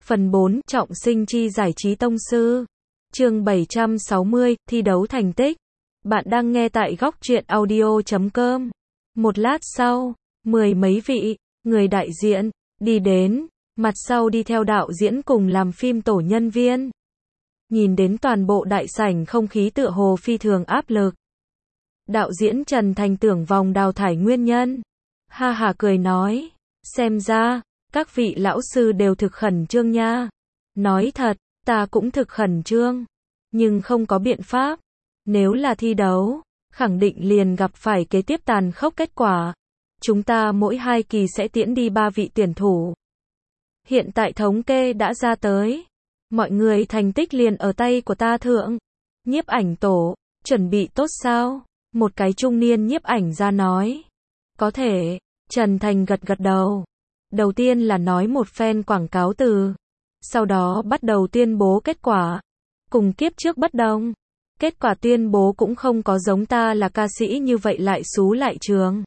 Phần 4, trọng sinh chi giải trí tông sư. Chương 760, thi đấu thành tích. Bạn đang nghe tại góc truyện audio.com. Một lát sau, mười mấy vị người đại diện đi đến, mặt sau đi theo đạo diễn cùng làm phim tổ nhân viên. Nhìn đến toàn bộ đại sảnh không khí tựa hồ phi thường áp lực. Đạo diễn Trần Thành tưởng vòng đào thải nguyên nhân. Ha ha cười nói, xem ra các vị lão sư đều thực khẩn trương nha. Nói thật, ta cũng thực khẩn trương, nhưng không có biện pháp. Nếu là thi đấu, khẳng định liền gặp phải kế tiếp tàn khốc kết quả. Chúng ta mỗi 2 kỳ sẽ tiễn đi 3 vị tuyển thủ. Hiện tại thống kê đã ra tới. Mọi người thành tích liền ở tay của ta thượng. Nhiếp ảnh tổ, chuẩn bị tốt sao? Một cái trung niên nhiếp ảnh ra nói. Có thể. Trần Thành gật gật đầu. Đầu tiên là nói một phen quảng cáo từ. Sau đó bắt đầu tuyên bố kết quả. Cùng kiếp trước bất đồng. Kết quả tuyên bố cũng không có giống ta là ca sĩ như vậy lại xú lại trường.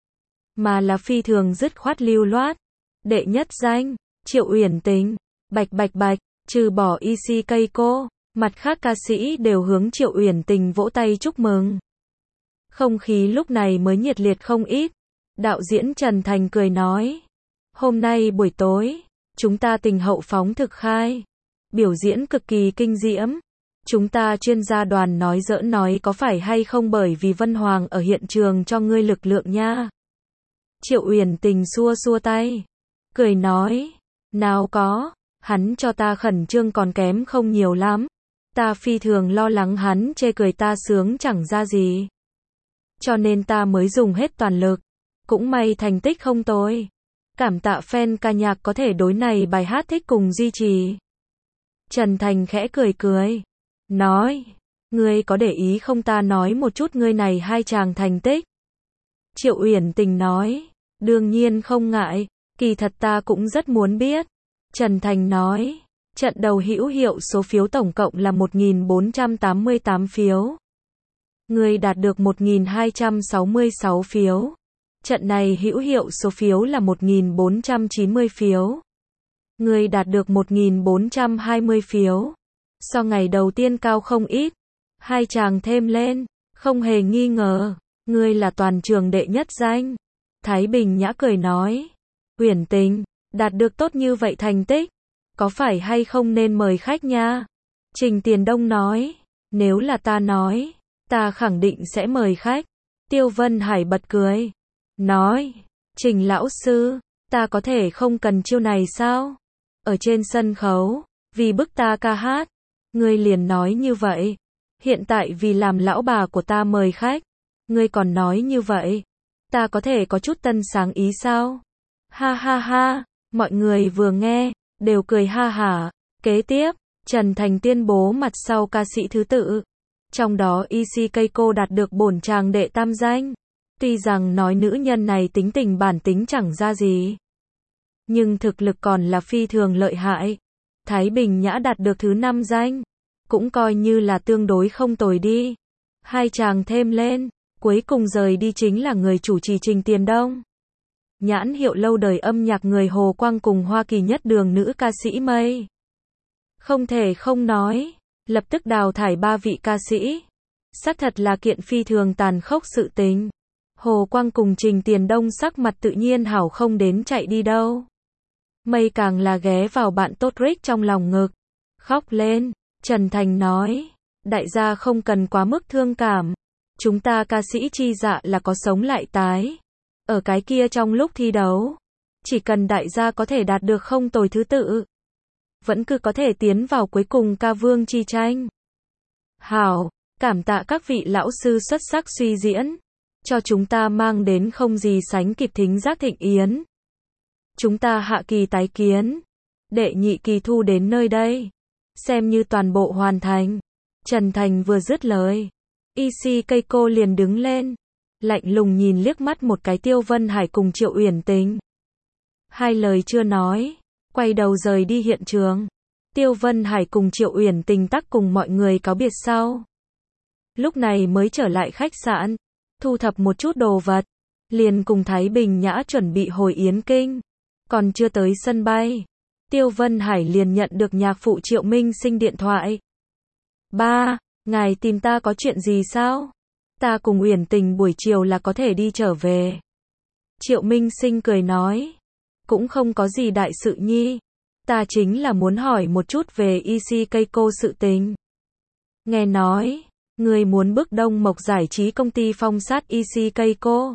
Mà là phi thường dứt khoát lưu loát. Đệ nhất danh, Triệu Uyển Tình, bạch, trừ bỏ EC Keiko, mặt khác ca sĩ đều hướng Triệu Uyển Tình vỗ tay chúc mừng. Không khí lúc này mới nhiệt liệt không ít. Đạo diễn Trần Thành cười nói. Hôm nay buổi tối, chúng ta tình hậu phóng thực khai. Biểu diễn cực kỳ kinh diễm. Chúng ta chuyên gia đoàn nói giỡn nói có phải hay không bởi vì Vân Hoàng ở hiện trường cho ngươi lực lượng nha. Triệu Uyển Tình xua xua tay. Cười nói. Nào có, hắn cho ta khẩn trương còn kém không nhiều lắm. Ta phi thường lo lắng hắn chê cười ta sướng chẳng ra gì. Cho nên ta mới dùng hết toàn lực. Cũng may thành tích không tồi. Cảm tạ fan ca nhạc có thể đối này bài hát thích cùng duy trì. Trần Thành khẽ cười. Nói, ngươi có để ý không ta nói một chút ngươi này 2 chàng thành tích. Triệu Uyển Tình nói, đương nhiên không ngại, kỳ thật ta cũng rất muốn biết. Trần Thành nói, trận đầu hữu hiệu số phiếu tổng cộng là 1488 phiếu. Ngươi đạt được 1266 phiếu. Trận này hữu hiệu số phiếu là 1490 phiếu. Ngươi đạt được 1420 phiếu. So ngày đầu tiên cao không ít. 2 chàng thêm lên, không hề nghi ngờ, ngươi là toàn trường đệ nhất danh. Thái Bình Nhã cười nói, Uyển Tình, đạt được tốt như vậy thành tích, có phải hay không nên mời khách nha? Trình Tiền Đông nói, nếu là ta nói, ta khẳng định sẽ mời khách. Tiêu Vân Hải bật cười, nói, Trình lão sư, ta có thể không cần chiêu này sao? Ở trên sân khấu, vì bức ta ca hát, ngươi liền nói như vậy. Hiện tại vì làm lão bà của ta mời khách, ngươi còn nói như vậy. Ta có thể có chút tân sáng ý sao? Ha ha ha, mọi người vừa nghe, đều cười ha hả. Kế tiếp, Trần Thành tuyên bố mặt sau ca sĩ thứ tự. Trong đó EC Keiko đạt được bổn chàng đệ tam danh. Tuy rằng nói nữ nhân này tính tình bản tính chẳng ra gì, nhưng thực lực còn là phi thường lợi hại. Thái Bình Nhã đạt được thứ 5 danh, cũng coi như là tương đối không tồi đi. 2 chàng thêm lên, cuối cùng rời đi chính là người chủ trì Trình Tiền Đông. Nhãn hiệu lâu đời âm nhạc người Hồ Quang cùng Hoa Kỳ nhất đường nữ ca sĩ Mây. Không thể không nói, lập tức đào thải 3 vị ca sĩ. Xác thật là kiện phi thường tàn khốc sự tình. Hồ Quang cùng Trình Tiền Đông sắc mặt tự nhiên hảo không đến chạy đi đâu. Mây càng là ghé vào bạn tốt Rick trong lòng ngực. Khóc lên. Trần Thành nói, đại gia không cần quá mức thương cảm. Chúng ta ca sĩ chi dạ là có sống lại tái. Ở cái kia trong lúc thi đấu, chỉ cần đại gia có thể đạt được không tồi thứ tự, vẫn cứ có thể tiến vào cuối cùng ca vương chi tranh. Hảo, cảm tạ các vị lão sư xuất sắc suy diễn, cho chúng ta mang đến không gì sánh kịp thính giác thịnh yến. Chúng ta hạ kỳ tái kiến. Đệ nhị kỳ thu đến nơi đây, xem như toàn bộ hoàn thành. Trần Thành vừa dứt lời, EC Keiko liền đứng lên, lạnh lùng nhìn liếc mắt một cái Tiêu Vân Hải cùng Triệu Uyển Tình. 2 lời chưa nói, quay đầu rời đi hiện trường. Tiêu Vân Hải cùng Triệu Uyển Tình tắc cùng mọi người cáo biệt sau. Lúc này mới trở lại khách sạn, thu thập một chút đồ vật, liền cùng Thái Bình Nhã chuẩn bị hồi Yến Kinh. Còn chưa tới sân bay, Tiêu Vân Hải liền nhận được nhạc phụ Triệu Minh Sinh điện thoại. Ba, ngài tìm ta có chuyện gì sao? Ta cùng Uyển Tình buổi chiều là có thể đi trở về. Triệu Minh Sinh cười nói. Cũng không có gì đại sự nhi. Ta chính là muốn hỏi một chút về EC Keiko sự tình. Nghe nói, người muốn bước Đông Mộc giải trí công ty phong sát EC Keiko.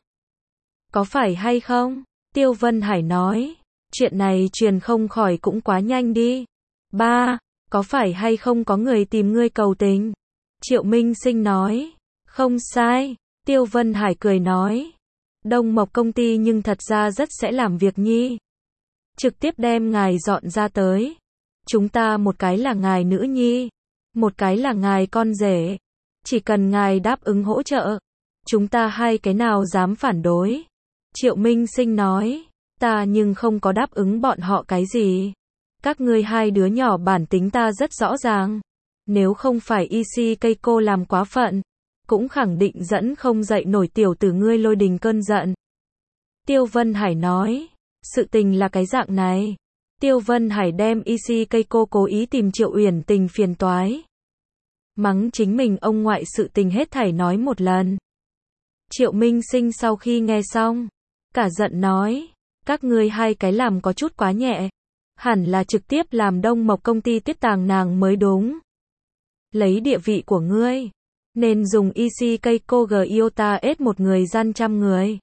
Có phải hay không? Tiêu Vân Hải nói. Chuyện này truyền không khỏi cũng quá nhanh đi. Ba, có phải hay không có người tìm ngươi cầu tình? Triệu Minh Sinh nói. Không sai. Tiêu Vân Hải cười nói. Đông Mộc công ty nhưng thật ra rất sẽ làm việc nhi. Trực tiếp đem ngài dọn ra tới. Chúng ta một cái là ngài nữ nhi, một cái là ngài con rể. Chỉ cần ngài đáp ứng hỗ trợ, chúng ta hai cái nào dám phản đối. Triệu Minh Sinh nói. Ta nhưng không có đáp ứng bọn họ cái gì. Các ngươi hai đứa nhỏ bản tính ta rất rõ ràng. Nếu không phải EC Keiko làm quá phận, cũng khẳng định dẫn không dậy nổi tiểu tử ngươi lôi đình cơn giận. Tiêu Vân Hải nói. Sự tình là cái dạng này. Tiêu Vân Hải đem EC Keiko cố ý tìm Triệu Uyển Tình phiền toái. Mắng chính mình ông ngoại sự tình hết thảy nói một lần. Triệu Minh Sinh sau khi nghe xong, cả giận nói. Các ngươi hai cái làm có chút quá nhẹ. Hẳn là trực tiếp làm Đông Mộc công ty tiết tàng nàng mới đúng. Lấy địa vị của ngươi, nên dùng EC Keiko Giota S một người gian trăm người.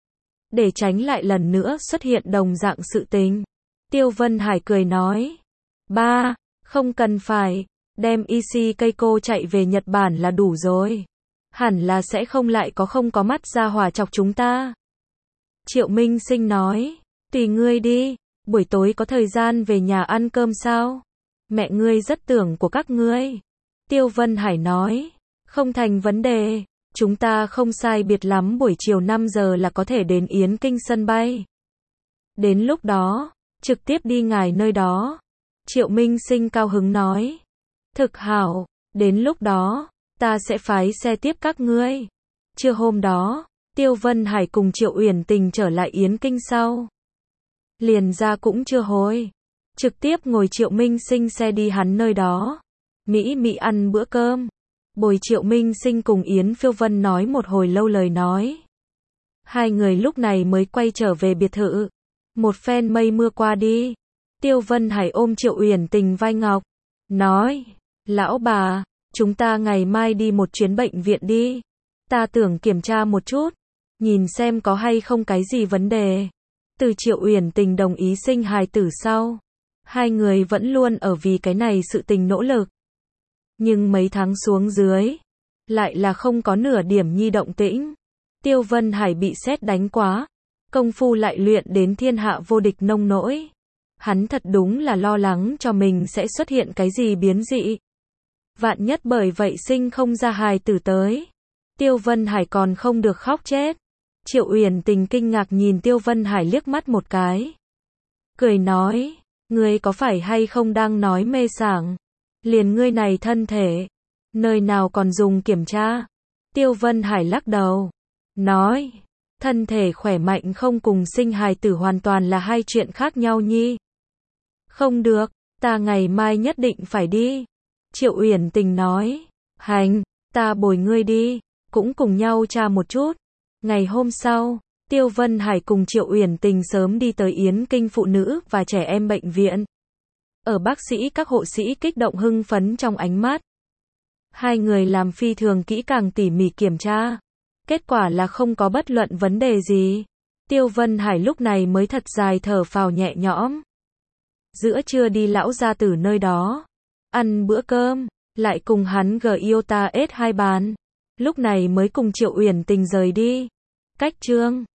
Để tránh lại lần nữa xuất hiện đồng dạng sự tình. Tiêu Vân Hải cười nói. Ba, không cần phải. Đem EC Keiko chạy về Nhật Bản là đủ rồi. Hẳn là sẽ không lại không có mắt ra hỏa chọc chúng ta. Triệu Minh Sinh nói. Tùy ngươi đi. Buổi tối có thời gian về nhà ăn cơm sao? Mẹ ngươi rất tưởng của các ngươi. Tiêu Vân Hải nói. Không thành vấn đề. Chúng ta không sai biệt lắm buổi chiều 5 giờ là có thể đến Yến Kinh sân bay. Đến lúc đó, trực tiếp đi ngài nơi đó. Triệu Minh Sinh cao hứng nói. Thực hảo, đến lúc đó, ta sẽ phái xe tiếp các ngươi. Trưa hôm đó, Tiêu Vân Hải cùng Triệu Uyển Tình trở lại Yến Kinh sau. Liền ra cũng chưa hồi. Trực tiếp ngồi Triệu Minh Sinh xe đi hắn nơi đó. Mỹ ăn bữa cơm. Bồi Triệu Minh Sinh cùng Yến Phiêu Vân nói một hồi lâu lời nói. Hai người lúc này mới quay trở về biệt thự. Một phen mây mưa qua đi. Tiêu Vân Hải ôm Triệu Uyển Tình vai ngọc. Nói. Lão bà, chúng ta ngày mai đi một chuyến bệnh viện đi. Ta tưởng kiểm tra một chút. Nhìn xem có hay không cái gì vấn đề. Từ Triệu Uyển Tình đồng ý sinh hài tử sau. Hai người vẫn luôn ở vì cái này sự tình nỗ lực. Nhưng mấy tháng xuống dưới, lại là không có nửa điểm nhi động tĩnh. Tiêu Vân Hải bị sét đánh quá, công phu lại luyện đến thiên hạ vô địch nông nỗi. Hắn thật đúng là lo lắng cho mình sẽ xuất hiện cái gì biến dị. Vạn nhất bởi vậy sinh không ra hài tử tới. Tiêu Vân Hải còn không được khóc chết. Triệu Uyển Tình kinh ngạc nhìn Tiêu Vân Hải liếc mắt một cái. Cười nói, ngươi có phải hay không đang nói mê sảng? Liền ngươi này thân thể, nơi nào còn dùng kiểm tra? Tiêu Vân Hải lắc đầu, nói, thân thể khỏe mạnh không cùng sinh hài tử hoàn toàn là hai chuyện khác nhau nhi. Không được, ta ngày mai nhất định phải đi. Triệu Uyển Tình nói, hành, ta bồi ngươi đi, cũng cùng nhau tra một chút. Ngày hôm sau, Tiêu Vân Hải cùng Triệu Uyển Tình sớm đi tới Yến Kinh phụ nữ và trẻ em bệnh viện. Ở bác sĩ các hộ sĩ kích động hưng phấn trong ánh mắt. Hai người làm phi thường kỹ càng tỉ mỉ kiểm tra. Kết quả là không có bất luận vấn đề gì. Tiêu Vân Hải lúc này mới thật dài thở phào nhẹ nhõm. Giữa trưa đi lão gia tử nơi đó. Ăn bữa cơm, lại cùng hắn Giota S2 bàn. Lúc này mới cùng Triệu Uyển Tình rời đi. Cách chương